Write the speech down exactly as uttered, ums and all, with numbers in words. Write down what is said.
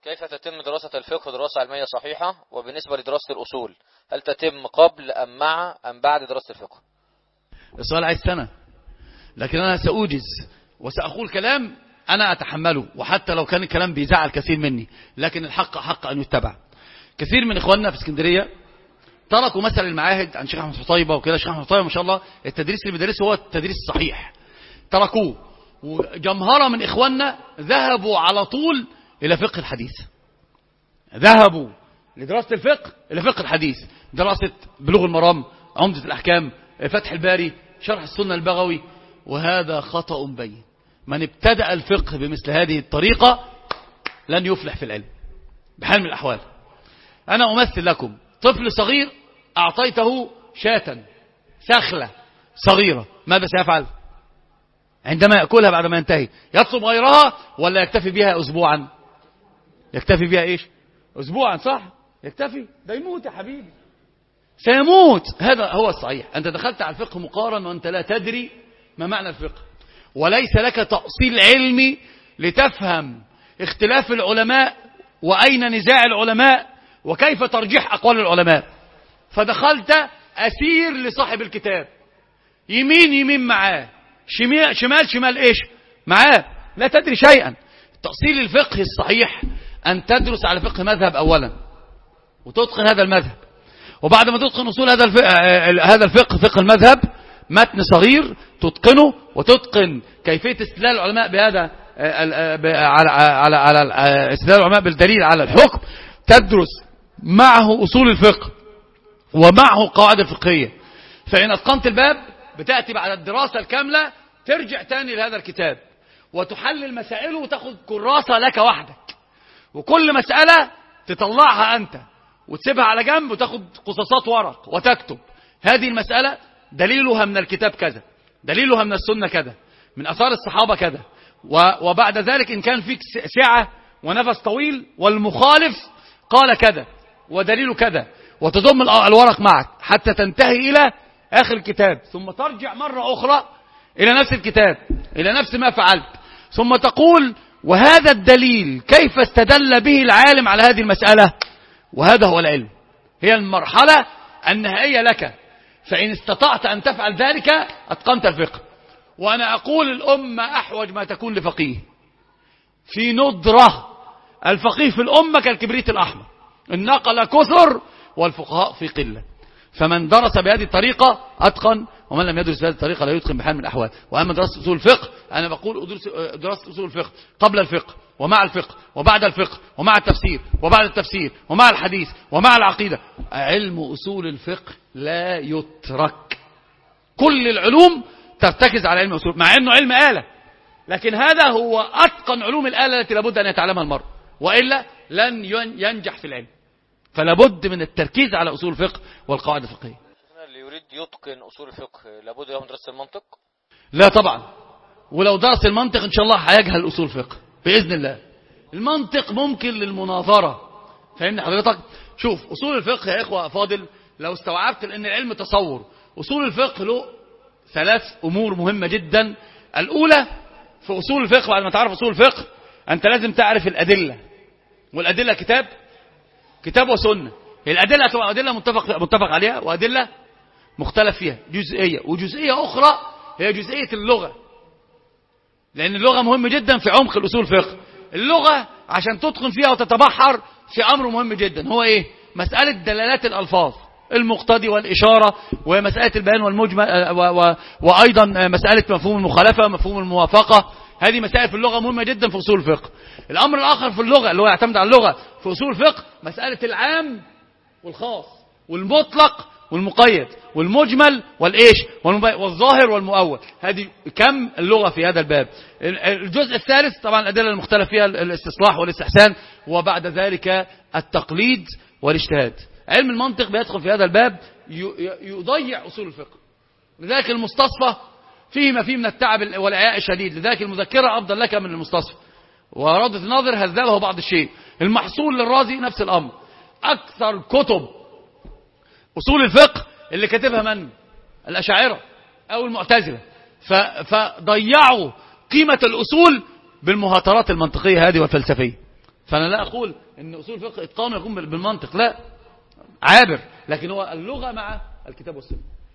كيف تتم دراسة الفقه دراسة علمية صحيحة؟ وبالنسبة لدراسة الأصول هل تتم قبل أم مع أم بعد دراسة الفقه؟ السؤال عايز سنة، لكن أنا سأوجز وسأقول كلام أنا أتحمله، وحتى لو كان الكلام بيزعل كثير مني، لكن الحق حق أن يتبع. كثير من إخواننا في اسكندرية تركوا مثل المعاهد عن شيخ أحمد حطيبة وكده. شيخ أحمد حطيبة ما شاء الله التدريس اللي بيدرسه هو التدريس الصحيح، تركوه، وجمهرة من إخواننا ذهبوا على طول إلى فقه الحديث، ذهبوا لدراسة الفقه إلى فقه الحديث، دراسة بلوغ المرام، عمدة الأحكام، فتح الباري، شرح السنة البغوي، وهذا خطأ بين. من ابتدأ الفقه بمثل هذه الطريقة لن يفلح في العلم بحال من الأحوال. أنا أمثل لكم طفل صغير أعطيته شاة سخلة صغيرة، ماذا سيفعل عندما يأكلها بعد ما ينتهي؟ يطلب غيرها ولا يكتفي بها أسبوعا؟ يكتفي بها إيش؟ أسبوعا، صح؟ يكتفي؟ ده يموت يا حبيبي، سيموت. هذا هو الصحيح. أنت دخلت على الفقه مقارن وأنت لا تدري ما معنى الفقه، وليس لك تأصيل علمي لتفهم اختلاف العلماء وأين نزاع العلماء وكيف ترجيح أقوال العلماء، فدخلت أسير لصاحب الكتاب، يمين يمين معاه، شمال شمال, شمال إيش معاه، لا تدري شيئا. تأصيل الفقه الصحيح أن تدرس على فقه مذهب أولا وتتقن هذا المذهب، وبعد ما تتقن أصول هذا الفقه, هذا الفقه فقه المذهب، متن صغير تتقنه وتتقن كيفية استدلال العلماء بهذا على على على استدلال العلماء بالدليل على الحكم، تدرس معه أصول الفقه ومعه قواعد الفقهية. فإن أتقنت الباب بتأتي بعد الدراسة الكاملة ترجع تاني لهذا الكتاب وتحلل مسائله وتاخد كراسة لك وحدك، وكل مسألة تطلعها أنت وتسيبها على جنب وتاخد قصاصات ورق وتكتب هذه المسألة دليلها من الكتاب كذا، دليلها من السنة كذا، من أثار الصحابة كذا، وبعد ذلك إن كان فيك سعة ونفس طويل والمخالف قال كذا ودليل كذا، وتضم الورق معك حتى تنتهي إلى آخر الكتاب، ثم ترجع مرة أخرى إلى نفس الكتاب إلى نفس ما فعلت، ثم تقول وهذا الدليل كيف استدل به العالم على هذه المسألة، وهذا هو العلم، هي المرحلة النهائية لك. فإن استطعت أن تفعل ذلك أتقنت الفقه. وأنا أقول الأمة أحوج ما تكون لفقيه، في ندرة. الفقيه في الأمة كالكبريت الأحمر، النقل كثر والفقهاء في قلة. فمن درس بهذه الطريقة أتقن، ومن لم يدرس بهذه الطريقة لا يتقن بحال من الأحوال. وأما دراسة أصول الفقه، أنا بقول دراسة أصول الفقه قبل الفقه ومع الفقه وبعد الفقه ومع التفسير وبعد التفسير ومع الحديث ومع العقيدة. علم أصول الفقه لا يترك. كل العلوم ترتكز على علم أصول، مع أنه علم آلة، لكن هذا هو أتقن علوم الآلة التي لابد أن يتعلمها المرء، وإلا لن ينجح في العلم. فلا بد من التركيز على أصول الفقه والقواعد الفقهية. اللي يريد يتقن أصول الفقه لابد له من دراسة المنطق؟ لا طبعا، ولو درس المنطق إن شاء الله هيجهل أصول الفقه بإذن الله. المنطق ممكن للمناظرة، فهمني حضرتك؟ شوف أصول الفقه يا إخوة فاضل، لو استوعبت لأن العلم تصور. أصول الفقه له ثلاث أمور مهمة جدا. الأولى في أصول الفقه، بعد ما تعرف أصول الفقه أنت لازم تعرف الأدلة، والأدلة كتاب كتاب وسنة. الأدلة هتبقى أدلة متفق متفق عليها وأدلة مختلف فيها، جزئية وجزئية أخرى هي جزئية اللغة، لأن اللغة مهمة جدا في عمق الأصول الفقه. اللغة عشان تتقن فيها وتتبحر في أمر مهم جدا، هو إيه؟ مسألة دلالات الألفاظ، المقتضي والإشارة، ومسألة البيان والمجمل، وأيضا مسألة مفهوم المخالفة ومفهوم الموافقة. هذه مسائل في اللغة مهمة جدا في أصول الفقه. الأمر الآخر في اللغة اللي هو يعتمد على اللغة في أصول الفقه مسألة العام والخاص والمطلق والمقيد والمجمل والإيش والظاهر والمؤول. هذه كم اللغة في هذا الباب. الجزء الثالث طبعا الأدلة المختلف فيها الاستصلاح والاستحسان، وبعد ذلك التقليد والاجتهاد. علم المنطق بيدخل في هذا الباب يضيع أصول الفقه. لذلك المستصفى فيه ما فيه من التعب والإعياء الشديد، لذلك المذكرة أفضل لك من المستصفى، وروضة الناظر هذبه بعض الشيء. المحصول للرازي نفس الأمر. أكثر كتب أصول الفقه اللي كاتبها من؟ الأشاعرة أو المعتزلة، فضيعوا قيمة الأصول بالمهاترات المنطقية هذه والفلسفية. فأنا لا أقول أن أصول الفقه إتقانه يكون بالمنطق، لا، عابر، لكن هو اللغة مع الكتاب والسنة.